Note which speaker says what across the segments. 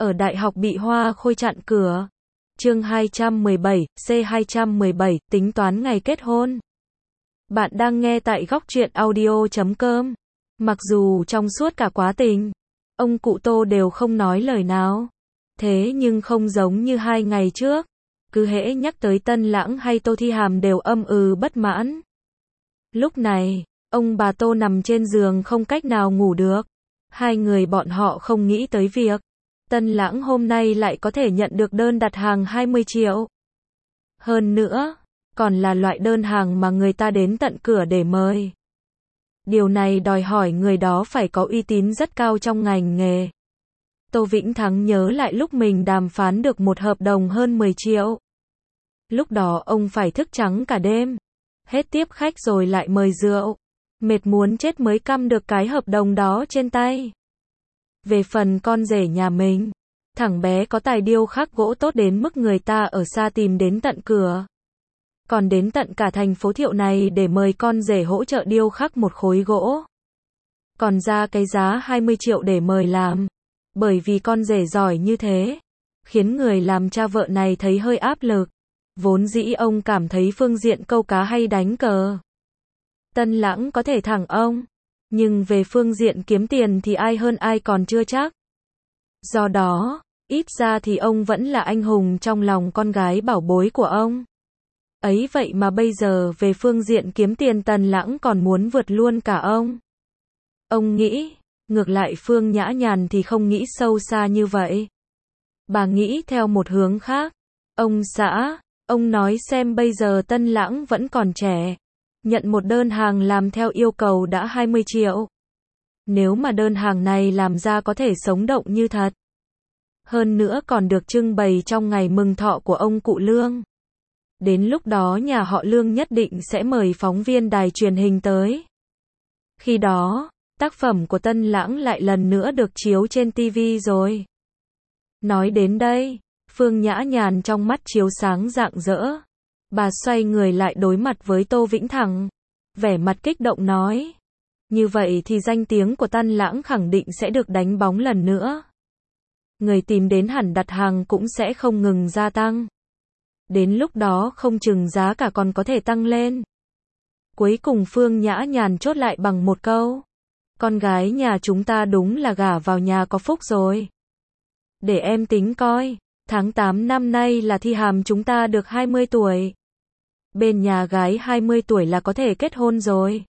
Speaker 1: ở đại học bị Hoa Khôi chặn cửa. Chương 217, C217, tính toán ngày kết hôn. Bạn đang nghe tại góc truyện audio.com. Mặc dù trong suốt cả quá trình, ông cụ Tô đều không nói lời nào. Thế nhưng không giống như 2 ngày trước. Cứ hễ nhắc tới Tân Lãng hay Tô Thi Hàm đều âm bất mãn. Lúc này, ông bà Tô nằm trên giường không cách nào ngủ được. Hai người bọn họ không nghĩ tới việc Tân Lãng hôm nay lại có thể nhận được đơn đặt hàng 20 triệu. Hơn nữa, còn là loại đơn hàng mà người ta đến tận cửa để mời. Điều này đòi hỏi người đó phải có uy tín rất cao trong ngành nghề. Tô Vĩnh Thắng nhớ lại lúc mình đàm phán được một hợp đồng hơn 10 triệu. Lúc đó ông phải thức trắng cả đêm. Hết tiếp khách rồi lại mời rượu. Mệt muốn chết mới căm được cái hợp đồng đó trên tay. Về phần con rể nhà mình, thằng bé có tài điêu khắc gỗ tốt đến mức người ta ở xa tìm đến tận cửa. Còn đến tận cả thành phố Thiệu này để mời con rể hỗ trợ điêu khắc một khối gỗ. Còn ra cái giá 20 triệu để mời làm. Bởi vì con rể giỏi như thế, khiến người làm cha vợ này thấy hơi áp lực. Vốn dĩ ông cảm thấy phương diện câu cá hay đánh cờ, Tân Lãng có thể thẳng ông. Nhưng về phương diện kiếm tiền thì ai hơn ai còn chưa chắc. Do đó, ít ra thì ông vẫn là anh hùng trong lòng con gái bảo bối của ông. Ấy vậy mà bây giờ về phương diện kiếm tiền Tân Lãng còn muốn vượt luôn cả ông. Ông nghĩ, ngược lại Phương Nhã Nhàn thì không nghĩ sâu xa như vậy. Bà nghĩ theo một hướng khác. Ông xã, ông nói xem bây giờ Tân Lãng vẫn còn trẻ. Nhận một đơn hàng làm theo yêu cầu đã 20 triệu. Nếu mà đơn hàng này làm ra có thể sống động như thật. Hơn nữa còn được trưng bày trong ngày mừng thọ của ông cụ Lương. Đến lúc đó nhà họ Lương nhất định sẽ mời phóng viên đài truyền hình tới. Khi đó, tác phẩm của Tân Lãng lại lần nữa được chiếu trên TV rồi. Nói đến đây, Phương Nhã Nhàn trong mắt chiếu sáng rạng rỡ. Bà xoay người lại đối mặt với Tô Vĩnh Thắng. Vẻ mặt kích động nói. Như vậy thì danh tiếng của Tân Lãng khẳng định sẽ được đánh bóng lần nữa. Người tìm đến hẳn đặt hàng cũng sẽ không ngừng gia tăng. Đến lúc đó không chừng giá cả còn có thể tăng lên. Cuối cùng Phương Nhã Nhàn chốt lại bằng một câu. Con gái nhà chúng ta đúng là gả vào nhà có phúc rồi. Để em tính coi, tháng 8 năm nay là Thi Hàm chúng ta được 20 tuổi. Bên nhà gái 20 tuổi là có thể kết hôn rồi.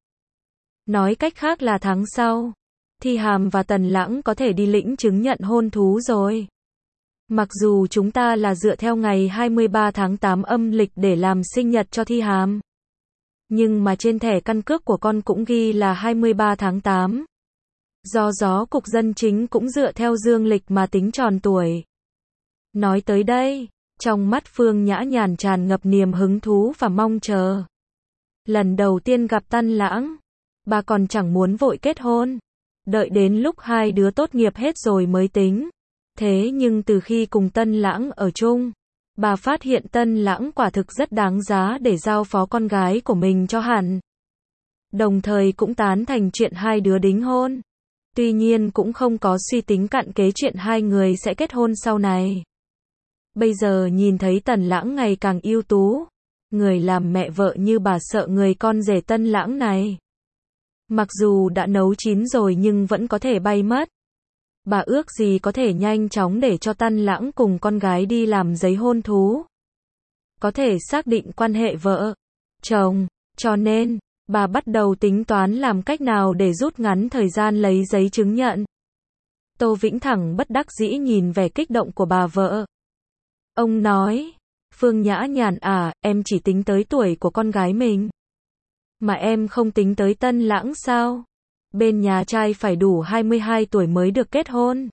Speaker 1: Nói cách khác là tháng sau, Thi Hàm và Tần Lãng có thể đi lĩnh chứng nhận hôn thú rồi. Mặc dù chúng ta là dựa theo ngày 23 tháng 8 âm lịch để làm sinh nhật cho Thi Hàm. Nhưng mà trên thẻ căn cước của con cũng ghi là 23 tháng 8. Do Cục Dân Chính cũng dựa theo dương lịch mà tính tròn tuổi. Nói tới đây, trong mắt Phương Nhã Nhàn tràn ngập niềm hứng thú và mong chờ. Lần đầu tiên gặp Tân Lãng, bà còn chẳng muốn vội kết hôn. Đợi đến lúc hai đứa tốt nghiệp hết rồi mới tính. Thế nhưng từ khi cùng Tân Lãng ở chung, bà phát hiện Tân Lãng quả thực rất đáng giá để giao phó con gái của mình cho hẳn. Đồng thời cũng tán thành chuyện hai đứa đính hôn. Tuy nhiên cũng không có suy tính cặn kế chuyện hai người sẽ kết hôn sau này. Bây giờ nhìn thấy Tần Lãng ngày càng ưu tú, người làm mẹ vợ như bà sợ người con rể Tân Lãng này. Mặc dù đã nấu chín rồi nhưng vẫn có thể bay mất. Bà ước gì có thể nhanh chóng để cho Tân Lãng cùng con gái đi làm giấy hôn thú. Có thể xác định quan hệ vợ, chồng, cho nên, bà bắt đầu tính toán làm cách nào để rút ngắn thời gian lấy giấy chứng nhận. Tô Vĩnh Thắng bất đắc dĩ nhìn vẻ kích động của bà vợ. Ông nói, Phương Nhã Nhàn à, em chỉ tính tới tuổi của con gái mình. Mà em không tính tới Tân Lãng sao? Bên nhà trai phải đủ 22 tuổi mới được kết hôn.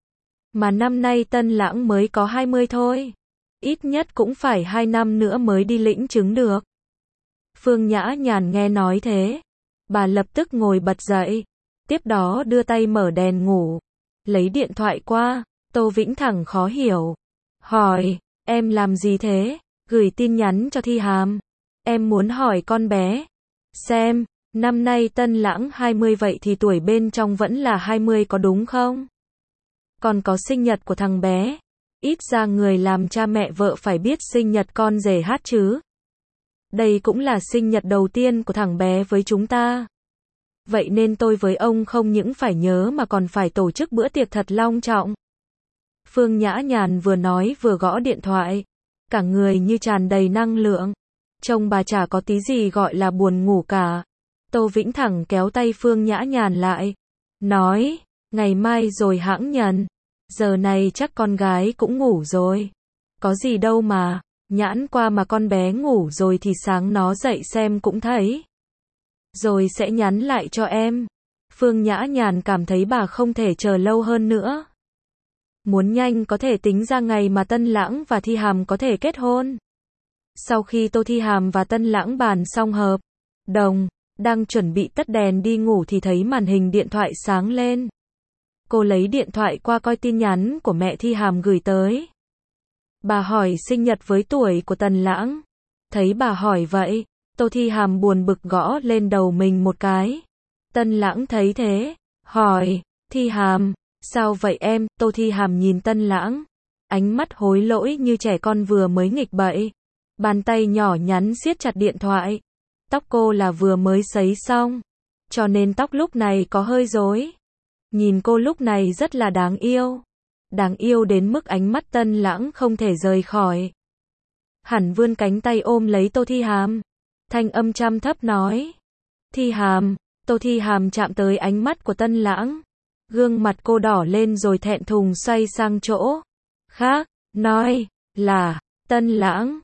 Speaker 1: Mà năm nay Tân Lãng mới có 20 thôi. Ít nhất cũng phải 2 năm nữa mới đi lĩnh chứng được. Phương Nhã Nhàn nghe nói thế. Bà lập tức ngồi bật dậy. Tiếp đó đưa tay mở đèn ngủ. Lấy điện thoại qua. Tô Vĩnh Thắng khó hiểu. Hỏi, em làm gì thế? Gửi tin nhắn cho Thi Hàm. Em muốn hỏi con bé. Xem, năm nay Tân Lãng 20 vậy thì tuổi bên trong vẫn là 20 có đúng không? Còn có sinh nhật của thằng bé. Ít ra người làm cha mẹ vợ phải biết sinh nhật con rể hát chứ. Đây cũng là sinh nhật đầu tiên của thằng bé với chúng ta. Vậy nên tôi với ông không những phải nhớ mà còn phải tổ chức bữa tiệc thật long trọng. Phương Nhã Nhàn vừa nói vừa gõ điện thoại. Cả người như tràn đầy năng lượng. Trông bà chả có tí gì gọi là buồn ngủ cả. Tô Vĩnh thẳng kéo tay Phương Nhã Nhàn lại. Nói, ngày mai rồi hãng nhận. Giờ này chắc con gái cũng ngủ rồi. Có gì đâu mà, nhãn qua mà con bé ngủ rồi thì sáng nó dậy xem cũng thấy. Rồi sẽ nhắn lại cho em. Phương Nhã Nhàn cảm thấy bà không thể chờ lâu hơn nữa. Muốn nhanh có thể tính ra ngày mà Tân Lãng và Thi Hàm có thể kết hôn. Sau khi Tô Thi Hàm và Tân Lãng bàn xong hợp đồng, đang chuẩn bị tắt đèn đi ngủ thì thấy màn hình điện thoại sáng lên. Cô lấy điện thoại qua coi tin nhắn của mẹ Thi Hàm gửi tới. Bà hỏi sinh nhật với tuổi của Tân Lãng. Thấy bà hỏi vậy, Tô Thi Hàm buồn bực gõ lên đầu mình một cái. Tân Lãng thấy thế, hỏi, Thi Hàm, sao vậy em? Tô Thi Hàm nhìn Tân Lãng, ánh mắt hối lỗi như trẻ con vừa mới nghịch bậy. Bàn tay nhỏ nhắn siết chặt điện thoại. Tóc cô là vừa mới sấy xong, cho nên tóc lúc này có hơi rối. Nhìn cô lúc này rất là đáng yêu. Đáng yêu đến mức ánh mắt Tân Lãng không thể rời khỏi. Hẳn vươn cánh tay ôm lấy Tô Thi Hàm. Thanh âm trầm thấp nói. Thi Hàm. Tô Thi Hàm chạm tới ánh mắt của Tân Lãng. Gương mặt cô đỏ lên rồi thẹn thùng xoay sang chỗ khác. Nói là, Tân Lãng,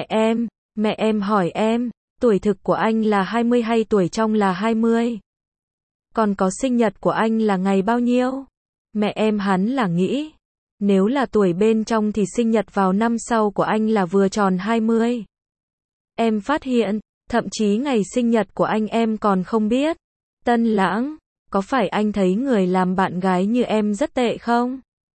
Speaker 1: mẹ em hỏi em, tuổi thực của anh là 20 hay tuổi trong là 20? Còn có sinh nhật của anh là ngày bao nhiêu? Mẹ em hắn là nghĩ, nếu là tuổi bên trong thì sinh nhật vào năm sau của anh là vừa tròn 20. Em phát hiện, thậm chí ngày sinh nhật của anh em còn không biết. Tân Lãng, có phải anh thấy người làm bạn gái như em rất tệ không?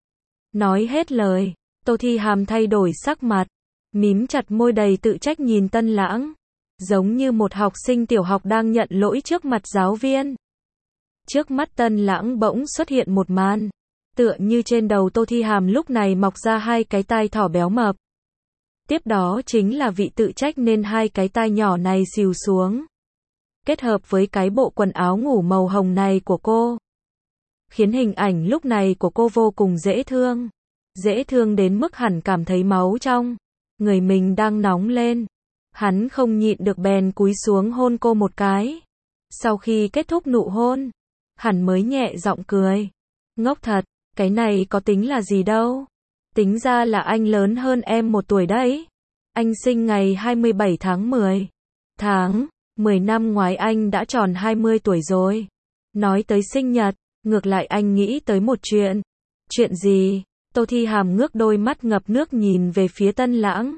Speaker 1: Nói hết lời, Tô Thi Hàm thay đổi sắc mặt, mím chặt môi đầy tự trách nhìn Tân Lãng, giống như một học sinh tiểu học đang nhận lỗi trước mặt giáo viên. Trước mắt Tân Lãng bỗng xuất hiện một màn, tựa như trên đầu Tô Thi Hàm lúc này mọc ra hai cái tai thỏ béo mập. Tiếp đó chính là vị tự trách nên hai cái tai nhỏ này xìu xuống. Kết hợp với cái bộ quần áo ngủ màu hồng này của cô, khiến hình ảnh lúc này của cô vô cùng dễ thương. Dễ thương đến mức hẳn cảm thấy máu trong người mình đang nóng lên. Hắn không nhịn được bèn cúi xuống hôn cô một cái. Sau khi kết thúc nụ hôn, hắn mới nhẹ giọng cười. Ngốc thật, cái này có tính là gì đâu. Tính ra là anh lớn hơn em 1 tuổi đấy. Anh sinh ngày 27 tháng 10. Tháng 10 năm ngoái anh đã tròn 20 tuổi rồi. Nói tới sinh nhật, ngược lại anh nghĩ tới một chuyện. Chuyện gì? Tô Thi Hàm ngước đôi mắt ngập nước nhìn về phía Tân Lãng.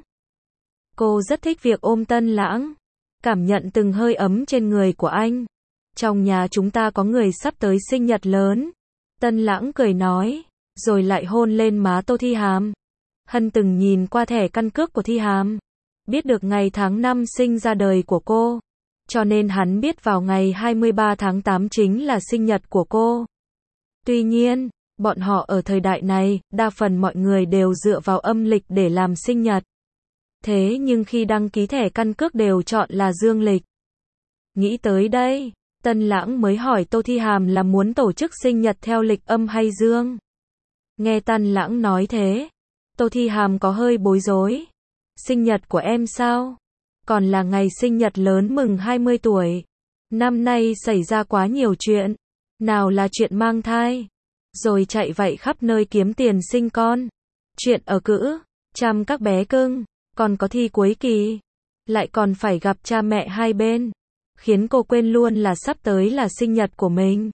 Speaker 1: Cô rất thích việc ôm Tân Lãng, cảm nhận từng hơi ấm trên người của anh. Trong nhà chúng ta có người sắp tới sinh nhật lớn. Tân Lãng cười nói, rồi lại hôn lên má Tô Thi Hàm. Hân từng nhìn qua thẻ căn cước của Thi Hàm, biết được ngày tháng năm sinh ra đời của cô. Cho nên hắn biết vào ngày 23 tháng 8 chính là sinh nhật của cô. Tuy nhiên, bọn họ ở thời đại này, đa phần mọi người đều dựa vào âm lịch để làm sinh nhật. Thế nhưng khi đăng ký thẻ căn cước đều chọn là dương lịch. Nghĩ tới đây, Tân Lãng mới hỏi Tô Thi Hàm là muốn tổ chức sinh nhật theo lịch âm hay dương. Nghe Tân Lãng nói thế, Tô Thi Hàm có hơi bối rối. Sinh nhật của em sao? Còn là ngày sinh nhật lớn mừng 20 tuổi. Năm nay xảy ra quá nhiều chuyện. Nào là chuyện mang thai, rồi chạy vậy khắp nơi kiếm tiền sinh con. Chuyện ở cữ, chăm các bé cưng, còn có thi cuối kỳ. Lại còn phải gặp cha mẹ hai bên. Khiến cô quên luôn là sắp tới là sinh nhật của mình.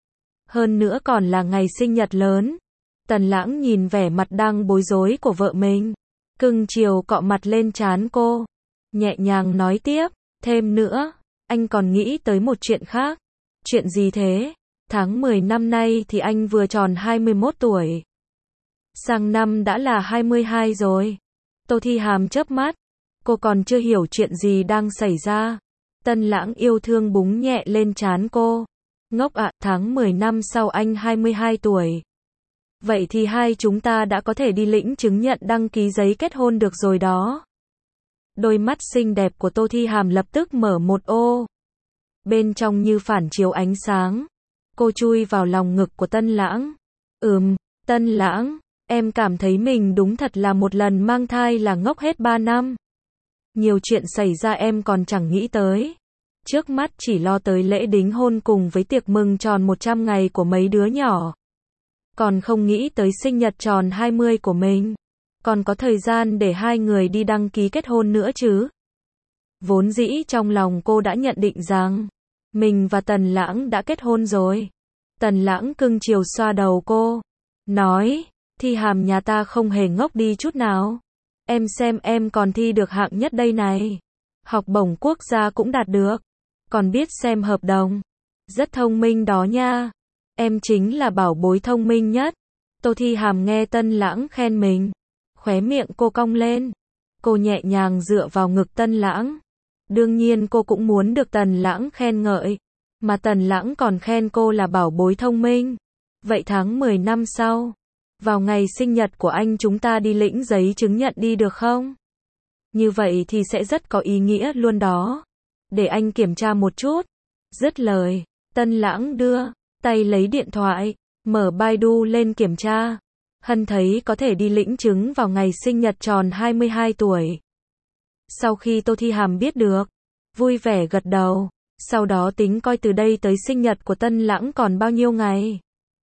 Speaker 1: Hơn nữa còn là ngày sinh nhật lớn. Tần Lãng nhìn vẻ mặt đang bối rối của vợ mình. Cưng chiều cọ mặt lên trán cô. Nhẹ nhàng nói tiếp, thêm nữa, anh còn nghĩ tới một chuyện khác. Chuyện gì thế? Tháng 10 năm nay thì anh vừa tròn 21 tuổi. Sang năm đã là 22 rồi. Tô Thi Hàm chớp mắt. Cô còn chưa hiểu chuyện gì đang xảy ra. Tân Lãng yêu thương búng nhẹ lên trán cô. Ngốc ạ, tháng 10 năm sau anh 22 tuổi. Vậy thì hai chúng ta đã có thể đi lĩnh chứng nhận đăng ký giấy kết hôn được rồi đó. Đôi mắt xinh đẹp của Tô Thi Hàm lập tức mở một ô. Bên trong như phản chiếu ánh sáng. Cô chui vào lòng ngực của Tân Lãng. Tân Lãng, em cảm thấy mình đúng thật là một lần mang thai là ngốc hết 3 năm. Nhiều chuyện xảy ra em còn chẳng nghĩ tới. Trước mắt chỉ lo tới lễ đính hôn cùng với tiệc mừng tròn 100 ngày của mấy đứa nhỏ. Còn không nghĩ tới sinh nhật tròn 20 của mình. Còn có thời gian để hai người đi đăng ký kết hôn nữa chứ. Vốn dĩ trong lòng cô đã nhận định rằng mình và Tần Lãng đã kết hôn rồi. Tần Lãng cưng chiều xoa đầu cô. Nói, Thi Hàm nhà ta không hề ngốc đi chút nào. Em xem em còn thi được hạng nhất đây này. Học bổng quốc gia cũng đạt được. Còn biết xem hợp đồng. Rất thông minh đó nha. Em chính là bảo bối thông minh nhất. Tô Thi Hàm nghe Tân Lãng khen mình. Khóe miệng cô cong lên. Cô nhẹ nhàng dựa vào ngực Tân Lãng. Đương nhiên cô cũng muốn được Tần Lãng khen ngợi. Mà Tần Lãng còn khen cô là bảo bối thông minh. Vậy tháng 10 năm sau, vào ngày sinh nhật của anh chúng ta đi lĩnh giấy chứng nhận đi được không? Như vậy thì sẽ rất có ý nghĩa luôn đó. Để anh kiểm tra một chút. Dứt lời, Tân Lãng đưa tay lấy điện thoại, mở Baidu lên kiểm tra. Hân thấy có thể đi lĩnh chứng vào ngày sinh nhật tròn 22 tuổi. Sau khi Tô Thi Hàm biết được, vui vẻ gật đầu, sau đó tính coi từ đây tới sinh nhật của Tân Lãng còn bao nhiêu ngày.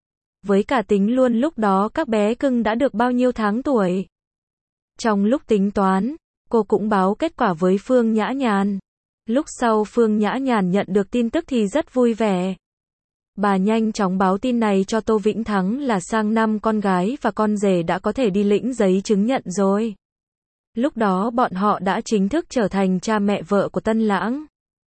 Speaker 1: Với cả tính luôn lúc đó các bé cưng đã được bao nhiêu tháng tuổi. Trong lúc tính toán, cô cũng báo kết quả với Phương Nhã Nhàn. Lúc sau Phương Nhã Nhàn nhận được tin tức thì rất vui vẻ. Bà nhanh chóng báo tin này cho Tô Vĩnh Thắng là sang năm con gái và con rể đã có thể đi lĩnh giấy chứng nhận rồi. Lúc đó bọn họ đã chính thức trở thành cha mẹ vợ của Tân Lãng.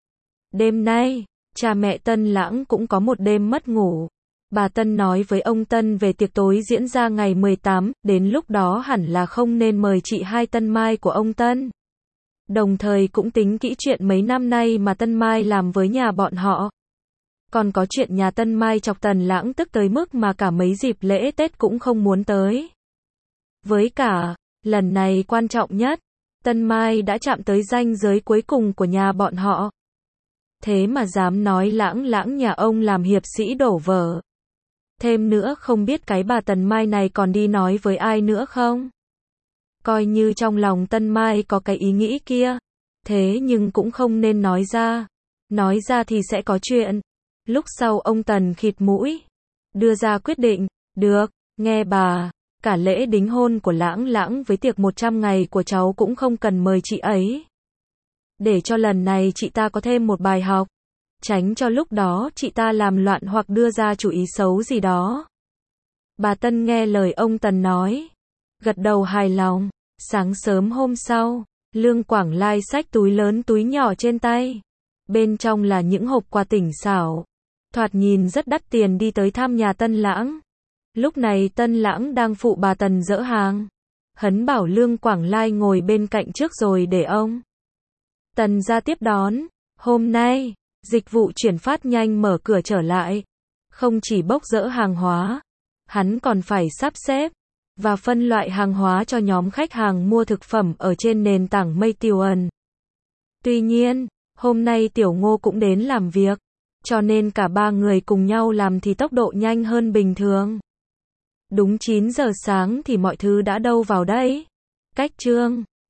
Speaker 1: Đêm nay, cha mẹ Tân Lãng cũng có một đêm mất ngủ. Bà Tân nói với ông Tân về tiệc tối diễn ra ngày 18, đến lúc đó hẳn là không nên mời chị hai Tân Mai của ông Tân. Đồng thời cũng tính kỹ chuyện mấy năm nay mà Tân Mai làm với nhà bọn họ. Còn có chuyện nhà Tân Mai chọc Tần Lãng tức tới mức mà cả mấy dịp lễ Tết cũng không muốn tới. Với cả, lần này quan trọng nhất, Tân Mai đã chạm tới ranh giới cuối cùng của nhà bọn họ. Thế mà dám nói Lãng nhà ông làm hiệp sĩ đổ vỡ. Thêm nữa không biết cái bà Tần Mai này còn đi nói với ai nữa không? Coi như trong lòng Tân Mai có cái ý nghĩ kia. Thế nhưng cũng không nên nói ra. Nói ra thì sẽ có chuyện. Lúc sau ông Tần khịt mũi. Đưa ra quyết định. Được, nghe bà. Cả lễ đính hôn của Lãng với tiệc 100 ngày của cháu cũng không cần mời chị ấy. Để cho lần này chị ta có thêm một bài học. Tránh cho lúc đó chị ta làm loạn hoặc đưa ra chủ ý xấu gì đó. Bà Tân nghe lời ông Tần nói. Gật đầu hài lòng. Sáng sớm hôm sau, Lương Quảng Lai xách túi lớn túi nhỏ trên tay. Bên trong là những hộp quà tinh xảo. Thoạt nhìn rất đắt tiền đi tới thăm nhà Tân Lãng. Lúc này Tân Lãng đang phụ bà Tần dỡ hàng. Hấn bảo Lương Quảng Lai ngồi bên cạnh trước rồi để ông Tần ra tiếp đón. Hôm nay, dịch vụ chuyển phát nhanh mở cửa trở lại. Không chỉ bốc dỡ hàng hóa, hắn còn phải sắp xếp và phân loại hàng hóa cho nhóm khách hàng mua thực phẩm ở trên nền tảng Meituan. Tuy nhiên, hôm nay Tiểu Ngô cũng đến làm việc, cho nên cả ba người cùng nhau làm thì tốc độ nhanh hơn bình thường. Đúng 9 giờ sáng thì mọi thứ đã đâu vào đấy. Cách chương